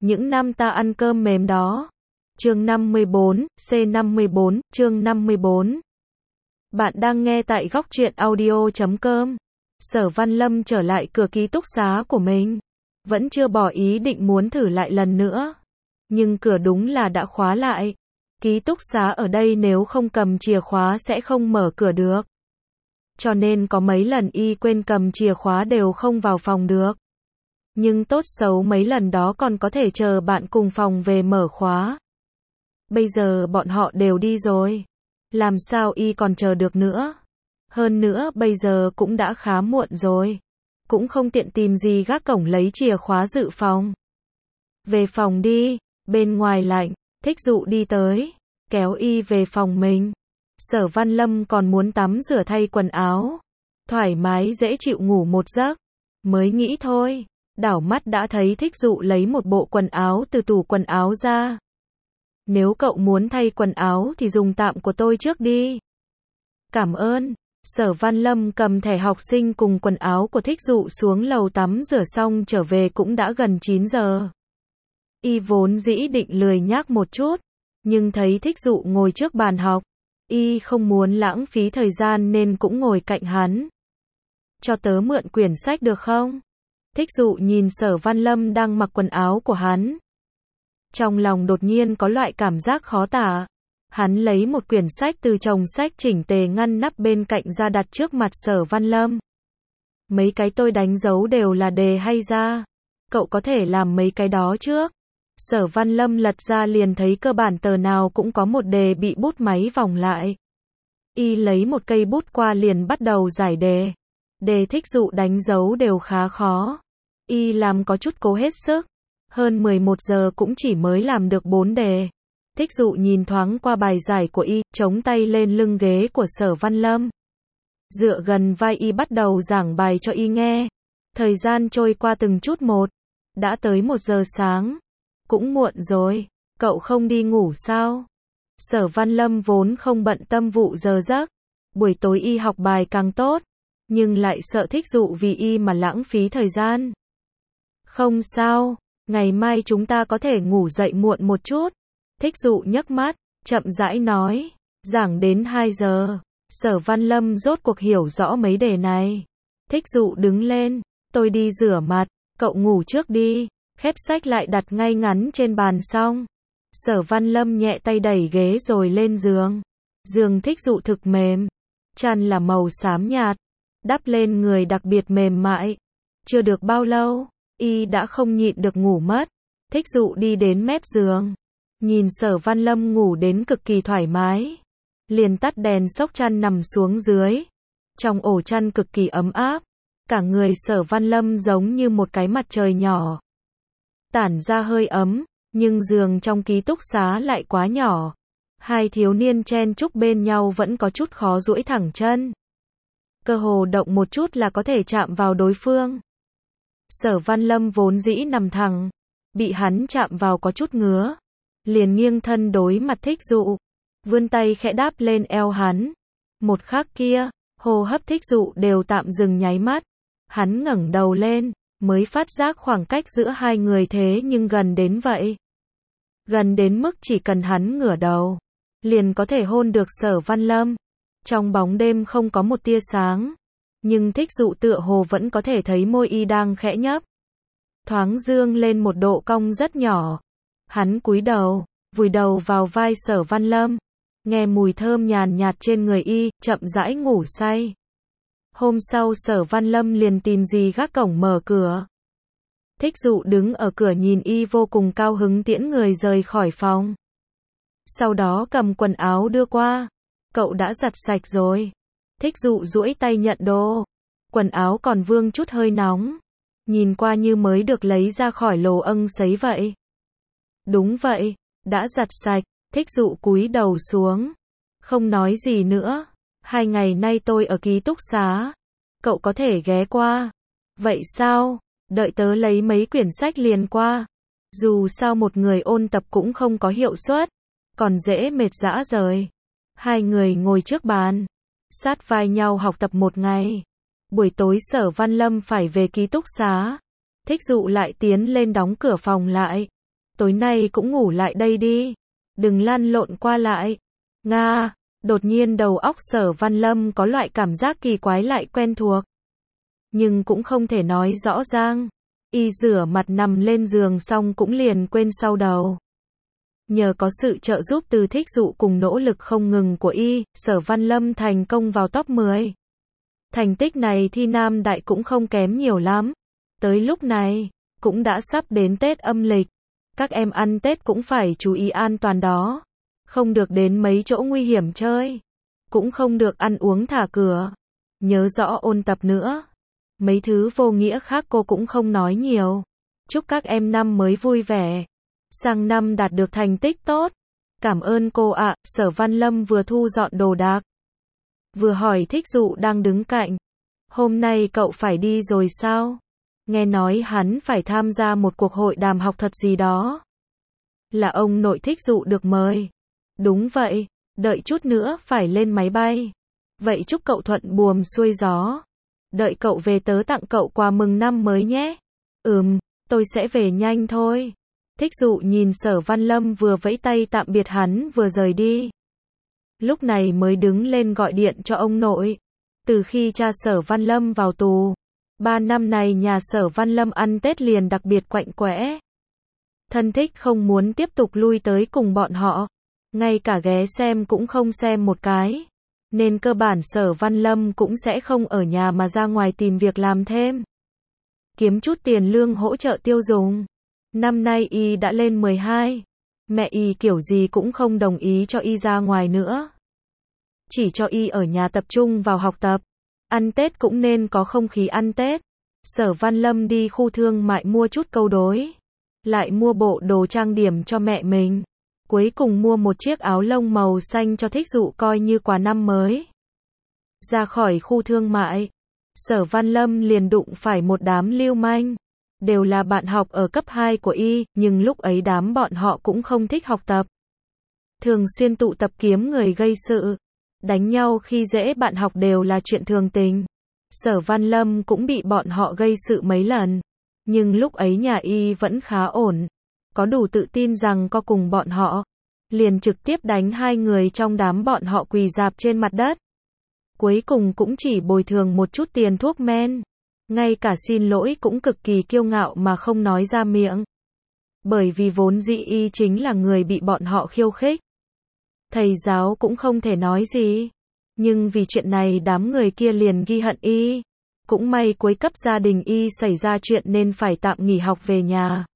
những năm ta ăn cơm mềm đó. Chương 54, C54, chương 54. Bạn đang nghe tại Góc Truyện Audio.com. Sở Văn Lâm trở lại cửa ký túc xá của mình. Vẫn chưa bỏ ý định muốn thử lại lần nữa. Nhưng cửa đúng là đã khóa lại. Ký túc xá ở đây nếu không cầm chìa khóa sẽ không mở cửa được. Cho nên có mấy lần y quên cầm chìa khóa đều không vào phòng được. Nhưng tốt xấu mấy lần đó còn có thể chờ bạn cùng phòng về mở khóa. Bây giờ bọn họ đều đi rồi. Làm sao y còn chờ được nữa? Hơn nữa bây giờ cũng đã khá muộn rồi. Cũng không tiện tìm gì gác cổng lấy chìa khóa dự phòng. Về phòng đi, bên ngoài lạnh. Thích Dụ đi tới, kéo y về phòng mình. Sở Văn Lâm còn muốn tắm rửa thay quần áo. Thoải mái dễ chịu ngủ một giấc. Mới nghĩ thôi. Đảo mắt đã thấy Thích Dụ lấy một bộ quần áo từ tủ quần áo ra. Nếu cậu muốn thay quần áo thì dùng tạm của tôi trước đi. Cảm ơn. Sở Văn Lâm cầm thẻ học sinh cùng quần áo của Thích Dụ xuống lầu tắm rửa xong trở về cũng đã gần 9 giờ. Y vốn dĩ định lười nhác một chút, nhưng thấy Thích Dụ ngồi trước bàn học. Y không muốn lãng phí thời gian nên cũng ngồi cạnh hắn. Cho tớ mượn quyển sách được không? Thích Dụ nhìn Sở Văn Lâm đang mặc quần áo của hắn. Trong lòng đột nhiên có loại cảm giác khó tả. Hắn lấy một quyển sách từ chồng sách chỉnh tề ngăn nắp bên cạnh ra đặt trước mặt Sở Văn Lâm. Mấy cái tôi đánh dấu đều là đề hay ra. Cậu có thể làm mấy cái đó trước. Sở Văn Lâm lật ra liền thấy cơ bản tờ nào cũng có một đề bị bút máy vòng lại. Y lấy một cây bút qua liền bắt đầu giải đề. Đề Thích Dụ đánh dấu đều khá khó. Y làm có chút cố hết sức. Hơn 11 giờ cũng chỉ mới làm được 4 đề. Thích Dụ nhìn thoáng qua bài giải của y, chống tay lên lưng ghế của Sở Văn Lâm. Dựa gần vai y bắt đầu giảng bài cho y nghe. Thời gian trôi qua từng chút một. Đã tới 1 giờ sáng. Cũng muộn rồi. Cậu không đi ngủ sao? Sở Văn Lâm vốn không bận tâm vụ giờ giấc. Buổi tối y học bài càng tốt. Nhưng lại sợ Thích Dụ vì y mà lãng phí thời gian. Không sao. Ngày mai chúng ta có thể ngủ dậy muộn một chút. Thích Dụ nhấc mắt, chậm rãi nói. Giảng đến 2 giờ. Sở Văn Lâm rốt cuộc hiểu rõ mấy đề này. Thích Dụ đứng lên. Tôi đi rửa mặt. Cậu ngủ trước đi. Khép sách lại đặt ngay ngắn trên bàn xong. Sở Văn Lâm nhẹ tay đẩy ghế rồi lên giường. Giường Thích Dụ thực mềm. Chăn là màu xám nhạt. Đắp lên người đặc biệt mềm mại. Chưa được bao lâu, y đã không nhịn được ngủ mất. Thích Dụ đi đến mép giường. Nhìn Sở Văn Lâm ngủ đến cực kỳ thoải mái. Liền tắt đèn xốc chăn nằm xuống dưới. Trong ổ chăn cực kỳ ấm áp. Cả người Sở Văn Lâm giống như một cái mặt trời nhỏ. Tản ra hơi ấm, nhưng giường trong ký túc xá lại quá nhỏ. Hai thiếu niên chen chúc bên nhau vẫn có chút khó duỗi thẳng chân. Cơ hồ động một chút là có thể chạm vào đối phương. Sở Văn Lâm vốn dĩ nằm thẳng, bị hắn chạm vào có chút ngứa. Liền nghiêng thân đối mặt Thích Dụ, vươn tay khẽ đáp lên eo hắn. Một khắc kia, hô hấp Thích Dụ đều tạm dừng nháy mắt. Hắn ngẩng đầu lên, mới phát giác khoảng cách giữa hai người thế nhưng gần đến vậy. Gần đến mức chỉ cần hắn ngửa đầu, liền có thể hôn được Sở Văn Lâm. Trong bóng đêm không có một tia sáng, nhưng Thích Dụ tựa hồ vẫn có thể thấy môi y đang khẽ nhấp. Thoáng dương lên một độ cong rất nhỏ. Hắn cúi đầu, vùi đầu vào vai Sở Văn Lâm. Nghe mùi thơm nhàn nhạt trên người y, chậm rãi ngủ say. Hôm sau Sở Văn Lâm liền tìm gì gác cổng mở cửa. Thích Dụ đứng ở cửa nhìn y vô cùng cao hứng tiễn người rời khỏi phòng. Sau đó cầm quần áo đưa qua. Cậu đã giặt sạch rồi. Thích Dụ duỗi tay nhận đồ. Quần áo còn vương chút hơi nóng. Nhìn qua như mới được lấy ra khỏi lò âng sấy vậy. Đúng vậy, đã giặt sạch. Thích Dụ cúi đầu xuống. Không nói gì nữa. 2 ngày nay tôi ở ký túc xá. Cậu có thể ghé qua. Vậy sao? Đợi tớ lấy mấy quyển sách liền qua. Dù sao một người ôn tập cũng không có hiệu suất. Còn dễ mệt rã rời. Hai người ngồi trước bàn. Sát vai nhau học tập một ngày. Buổi tối Sở Văn Lâm phải về ký túc xá. Thích Dụ lại tiến lên đóng cửa phòng lại. tối nay cũng ngủ lại đây đi. Đừng lăn lộn qua lại. Nga, đột nhiên đầu óc Sở Văn Lâm có loại cảm giác kỳ quái lại quen thuộc. Nhưng cũng không thể nói rõ ràng. Y rửa mặt nằm lên giường xong cũng liền quên sau đầu. Nhờ có sự trợ giúp từ Thích Dụ cùng nỗ lực không ngừng của Y, Sở Văn Lâm thành công vào top 10. Thành tích này thi Nam Đại cũng không kém nhiều lắm. Tới lúc này, cũng đã sắp đến Tết âm lịch. Các em ăn Tết cũng phải chú ý an toàn đó. Không được đến mấy chỗ nguy hiểm chơi. Cũng không được ăn uống thả cửa. Nhớ rõ ôn tập nữa. Mấy thứ vô nghĩa khác cô cũng không nói nhiều. Chúc các em năm mới vui vẻ. Sang năm đạt được thành tích tốt. Cảm ơn cô ạ. Sở Văn Lâm vừa thu dọn đồ đạc, vừa hỏi Thích Dụ đang đứng cạnh. Hôm nay cậu phải đi rồi sao? Nghe nói hắn phải tham gia một cuộc hội đàm học thuật gì đó. Là ông nội Thích Dụ được mời. Đúng vậy, đợi chút nữa phải lên máy bay. Vậy chúc cậu thuận buồm xuôi gió. Đợi cậu về tớ tặng cậu quà mừng năm mới nhé. Tôi sẽ về nhanh thôi. Thích Dụ nhìn Sở Văn Lâm vừa vẫy tay tạm biệt hắn vừa rời đi. Lúc này mới đứng lên gọi điện cho ông nội. Từ khi cha Sở Văn Lâm vào tù, 3 năm này nhà Sở Văn Lâm ăn Tết liền đặc biệt quạnh quẽ. Thân thích không muốn tiếp tục lui tới cùng bọn họ. Ngay cả ghé xem cũng không xem một cái. Nên cơ bản Sở Văn Lâm cũng sẽ không ở nhà mà ra ngoài tìm việc làm thêm. Kiếm chút tiền lương hỗ trợ tiêu dùng. Năm nay Y đã lên 12. Mẹ Y kiểu gì cũng không đồng ý cho Y ra ngoài nữa. Chỉ cho Y ở nhà tập trung vào học tập. Ăn Tết cũng nên có không khí ăn Tết. Sở Văn Lâm đi khu thương mại mua chút câu đối. Lại mua bộ đồ trang điểm cho mẹ mình. Cuối cùng mua một chiếc áo lông màu xanh cho Thích Dụ coi như quà năm mới. Ra khỏi khu thương mại, Sở Văn Lâm liền đụng phải một đám lưu manh. Đều là bạn học ở cấp 2 của Y, nhưng lúc ấy đám bọn họ cũng không thích học tập. Thường xuyên tụ tập kiếm người gây sự. Đánh nhau khi dễ bạn học đều là chuyện thường tình. Sở Văn Lâm cũng bị bọn họ gây sự mấy lần. Nhưng lúc ấy nhà Y vẫn khá ổn. Có đủ tự tin rằng có cùng bọn họ. Liền trực tiếp đánh 2 người trong đám bọn họ quỳ rạp trên mặt đất. Cuối cùng cũng chỉ bồi thường một chút tiền thuốc men. Ngay cả xin lỗi cũng cực kỳ kiêu ngạo mà không nói ra miệng. Bởi vì vốn dĩ Y chính là người bị bọn họ khiêu khích. Thầy giáo cũng không thể nói gì. Nhưng vì chuyện này đám người kia liền ghi hận Y. Cũng may cuối cấp gia đình Y xảy ra chuyện nên phải tạm nghỉ học về nhà.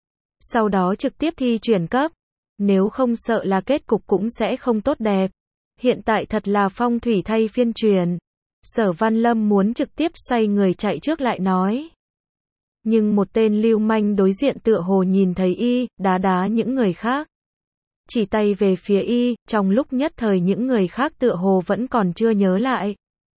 Sau đó trực tiếp thi chuyển cấp. Nếu không sợ là kết cục cũng sẽ không tốt đẹp. Hiện tại thật là phong thủy thay phiên truyền. Sở Văn Lâm muốn trực tiếp xoay người chạy trước lại nói. Nhưng một tên lưu manh đối diện tựa hồ nhìn thấy Y, đá những người khác. Chỉ tay về phía Y, trong lúc nhất thời những người khác tựa hồ vẫn còn chưa nhớ lại.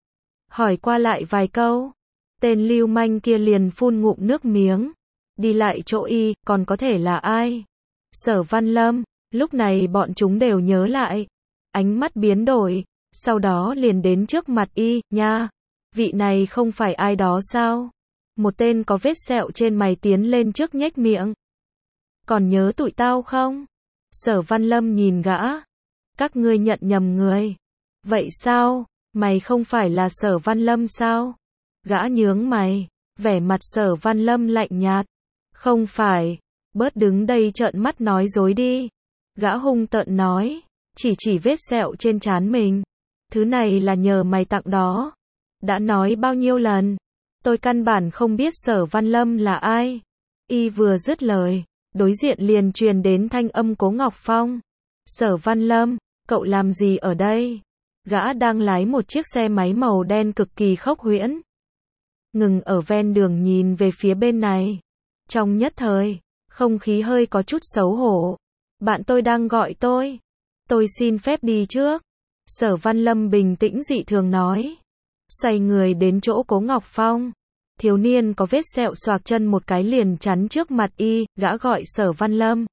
Hỏi qua lại vài câu. Tên lưu manh kia liền phun ngụm nước miếng. Đi lại chỗ Y, còn có thể là ai? Sở Văn Lâm, lúc này bọn chúng đều nhớ lại. Ánh mắt biến đổi. Sau đó liền đến trước mặt Y, nha. Vị này không phải ai đó sao? Một tên có vết sẹo trên mày tiến lên trước nhếch miệng. Còn nhớ tụi tao không? Sở Văn Lâm nhìn gã. Các ngươi nhận nhầm người. Vậy sao? Mày không phải là Sở Văn Lâm sao? Gã nhướng mày. Vẻ mặt Sở Văn Lâm lạnh nhạt. Không phải. Bớt đứng đây trợn mắt nói dối đi. Gã hung tợn nói. Chỉ vết sẹo trên trán mình. Thứ này là nhờ mày tặng đó. Đã nói bao nhiêu lần. Tôi căn bản không biết Sở Văn Lâm là ai. Y vừa dứt lời. Đối diện liền truyền đến thanh âm Cố Ngọc Phong. Sở Văn Lâm, cậu làm gì ở đây? Gã đang lái một chiếc xe máy màu đen cực kỳ khốc huyễn. Ngừng ở ven đường nhìn về phía bên này. Trong nhất thời, không khí hơi có chút xấu hổ. Bạn tôi đang gọi tôi. Tôi xin phép đi trước. Sở Văn Lâm bình tĩnh dị thường nói. Xoay người đến chỗ Cố Ngọc Phong. Thiếu niên có vết sẹo xoạc chân một cái liền chắn trước mặt Y, gã gọi Sở Văn Lâm.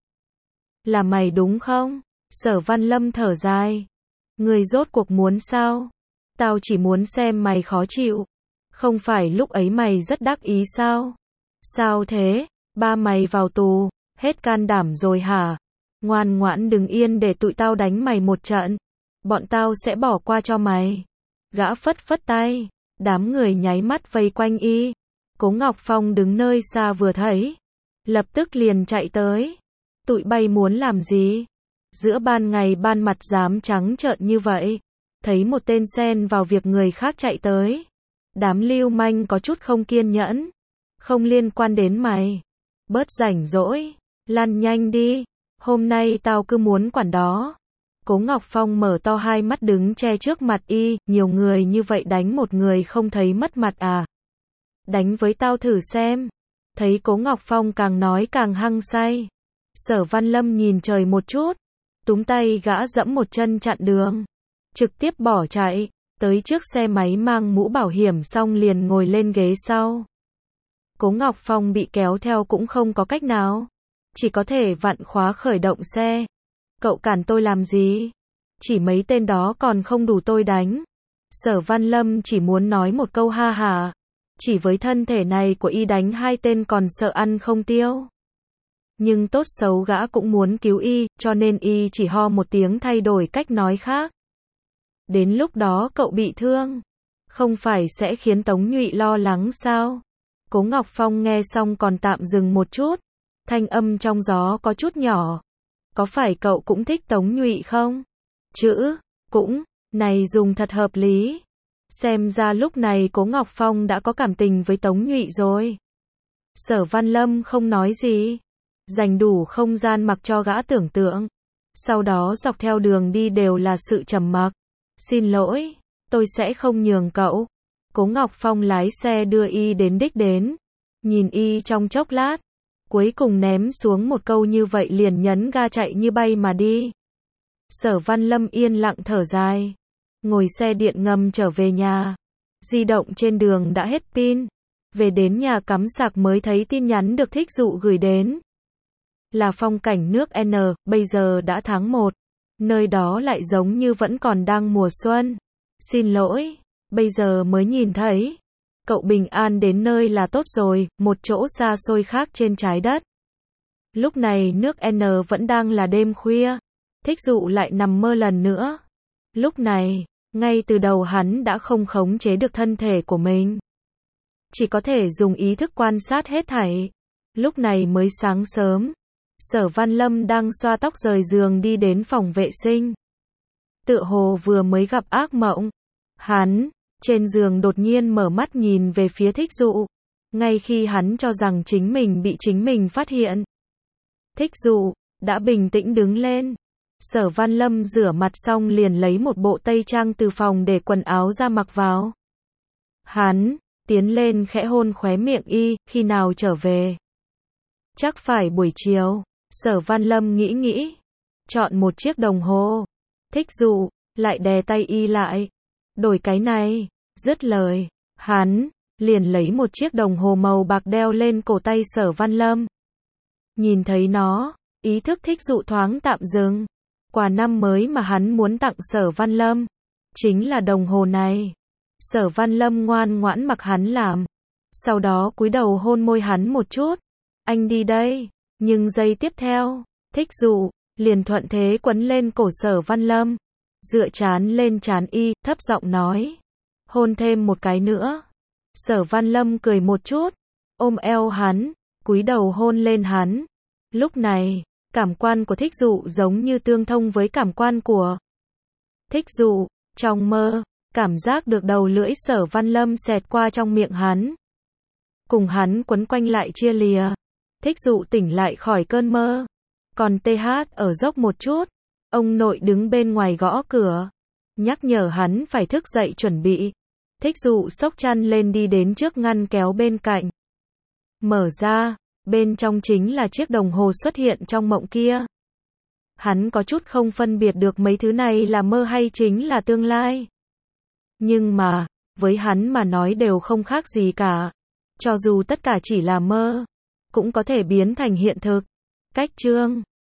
Là mày đúng không? Sở Văn Lâm thở dài. Người rốt cuộc muốn sao? Tao chỉ muốn xem mày khó chịu. Không phải lúc ấy mày rất đắc ý sao? Sao thế? Ba mày vào tù. Hết can đảm rồi hả? Ngoan ngoãn đứng yên để tụi tao đánh mày một trận. Bọn tao sẽ bỏ qua cho mày. Gã phất phất tay. Đám người nháy mắt vây quanh y. Cố Ngọc Phong đứng nơi xa vừa thấy. Lập tức liền chạy tới. Tụi bay muốn làm gì? Giữa ban ngày ban mặt dám trắng trợn như vậy. Thấy một tên xen vào việc người khác chạy tới. Đám lưu manh có chút không kiên nhẫn. Không liên quan đến mày. Bớt rảnh rỗi. Lăn nhanh đi. Hôm nay tao cứ muốn quản đó. Cố Ngọc Phong mở to hai mắt đứng che trước mặt y. Nhiều người như vậy đánh một người không thấy mất mặt à? Đánh với tao thử xem. Thấy Cố Ngọc Phong càng nói càng hăng say. Sở Văn Lâm nhìn trời một chút. Túm tay gã dẫm một chân chặn đường. Trực tiếp bỏ chạy. Tới trước xe máy mang mũ bảo hiểm xong liền ngồi lên ghế sau. Cố Ngọc Phong bị kéo theo cũng không có cách nào. Chỉ có thể vặn khóa khởi động xe. Cậu cản tôi làm gì? Chỉ mấy tên đó còn không đủ tôi đánh. Sở Văn Lâm chỉ muốn nói một câu ha hả. Chỉ với thân thể này của y đánh hai tên còn sợ ăn không tiêu. Nhưng tốt xấu gã cũng muốn cứu y, cho nên y chỉ ho một tiếng thay đổi cách nói khác. Đến lúc đó cậu bị thương, không phải sẽ khiến Tống Nhụy lo lắng sao? Cố Ngọc Phong nghe xong còn tạm dừng một chút. Thanh âm trong gió có chút nhỏ. Có phải cậu cũng thích Tống Nhụy không? Chữ, cũng, này dùng thật hợp lý. Xem ra lúc này Cố Ngọc Phong đã có cảm tình với Tống Nhụy rồi. Sở Văn Lâm không nói gì. Dành đủ không gian mặc cho gã tưởng tượng. Sau đó dọc theo đường đi đều là sự trầm mặc. Xin lỗi, tôi sẽ không nhường cậu. Cố Ngọc Phong lái xe đưa y đến đích đến. Nhìn y trong chốc lát. Cuối cùng ném xuống một câu như vậy liền nhấn ga chạy như bay mà đi. Sở Văn Lâm yên lặng thở dài. Ngồi xe điện ngầm trở về nhà. Di động trên đường đã hết pin. Về đến nhà cắm sạc mới thấy tin nhắn được Thích Dụ gửi đến. Là phong cảnh nước N, bây giờ đã tháng 1. Nơi đó lại giống như vẫn còn đang mùa xuân. Xin lỗi, bây giờ mới nhìn thấy. Cậu bình an đến nơi là tốt rồi, một chỗ xa xôi khác trên trái đất. Lúc này nước N vẫn đang là đêm khuya. Thích Dụ lại nằm mơ lần nữa. Lúc này, ngay từ đầu hắn đã không khống chế được thân thể của mình. Chỉ có thể dùng ý thức quan sát hết thảy. Lúc này mới sáng sớm. Sở Văn Lâm đang xoa tóc rời giường đi đến phòng vệ sinh. Tựa hồ vừa mới gặp ác mộng. Hắn, trên giường đột nhiên mở mắt nhìn về phía Thích Dụ. Ngay khi hắn cho rằng chính mình bị chính mình phát hiện. Thích Dụ, đã bình tĩnh đứng lên. Sở Văn Lâm rửa mặt xong liền lấy một bộ tây trang từ phòng để quần áo ra mặc vào. Hắn, tiến lên khẽ hôn khóe miệng y, khi nào trở về? Chắc phải buổi chiều. Sở Văn Lâm nghĩ. Chọn một chiếc đồng hồ. Thích Dụ, lại đè tay y lại. Đổi cái này. Dứt lời. Hắn, liền lấy một chiếc đồng hồ màu bạc đeo lên cổ tay Sở Văn Lâm. Nhìn thấy nó, ý thức Thích Dụ thoáng tạm dừng. Quà năm mới mà hắn muốn tặng Sở Văn Lâm. Chính là đồng hồ này. Sở Văn Lâm ngoan ngoãn mặc hắn làm. Sau đó cúi đầu hôn môi hắn một chút. Anh đi đây. Nhưng giây tiếp theo, Thích Dụ liền thuận thế quấn lên cổ Sở Văn Lâm, dựa trán lên trán y, thấp giọng nói, hôn thêm một cái nữa. Sở Văn Lâm cười một chút, ôm eo hắn, cúi đầu hôn lên hắn. Lúc này, cảm quan của Thích Dụ giống như tương thông với cảm quan của Thích Dụ. Trong mơ, cảm giác được đầu lưỡi Sở Văn Lâm xẹt qua trong miệng hắn, cùng hắn quấn quanh lại chia lìa. Thích Dụ tỉnh lại khỏi cơn mơ. Còn TH ở dốc một chút. Ông nội đứng bên ngoài gõ cửa. Nhắc nhở hắn phải thức dậy chuẩn bị. Thích Dụ xốc chăn lên đi đến trước ngăn kéo bên cạnh. Mở ra, bên trong chính là chiếc đồng hồ xuất hiện trong mộng kia. Hắn có chút không phân biệt được mấy thứ này là mơ hay chính là tương lai. Nhưng mà, với hắn mà nói đều không khác gì cả. Cho dù tất cả chỉ là mơ, cũng có thể biến thành hiện thực. Cách chương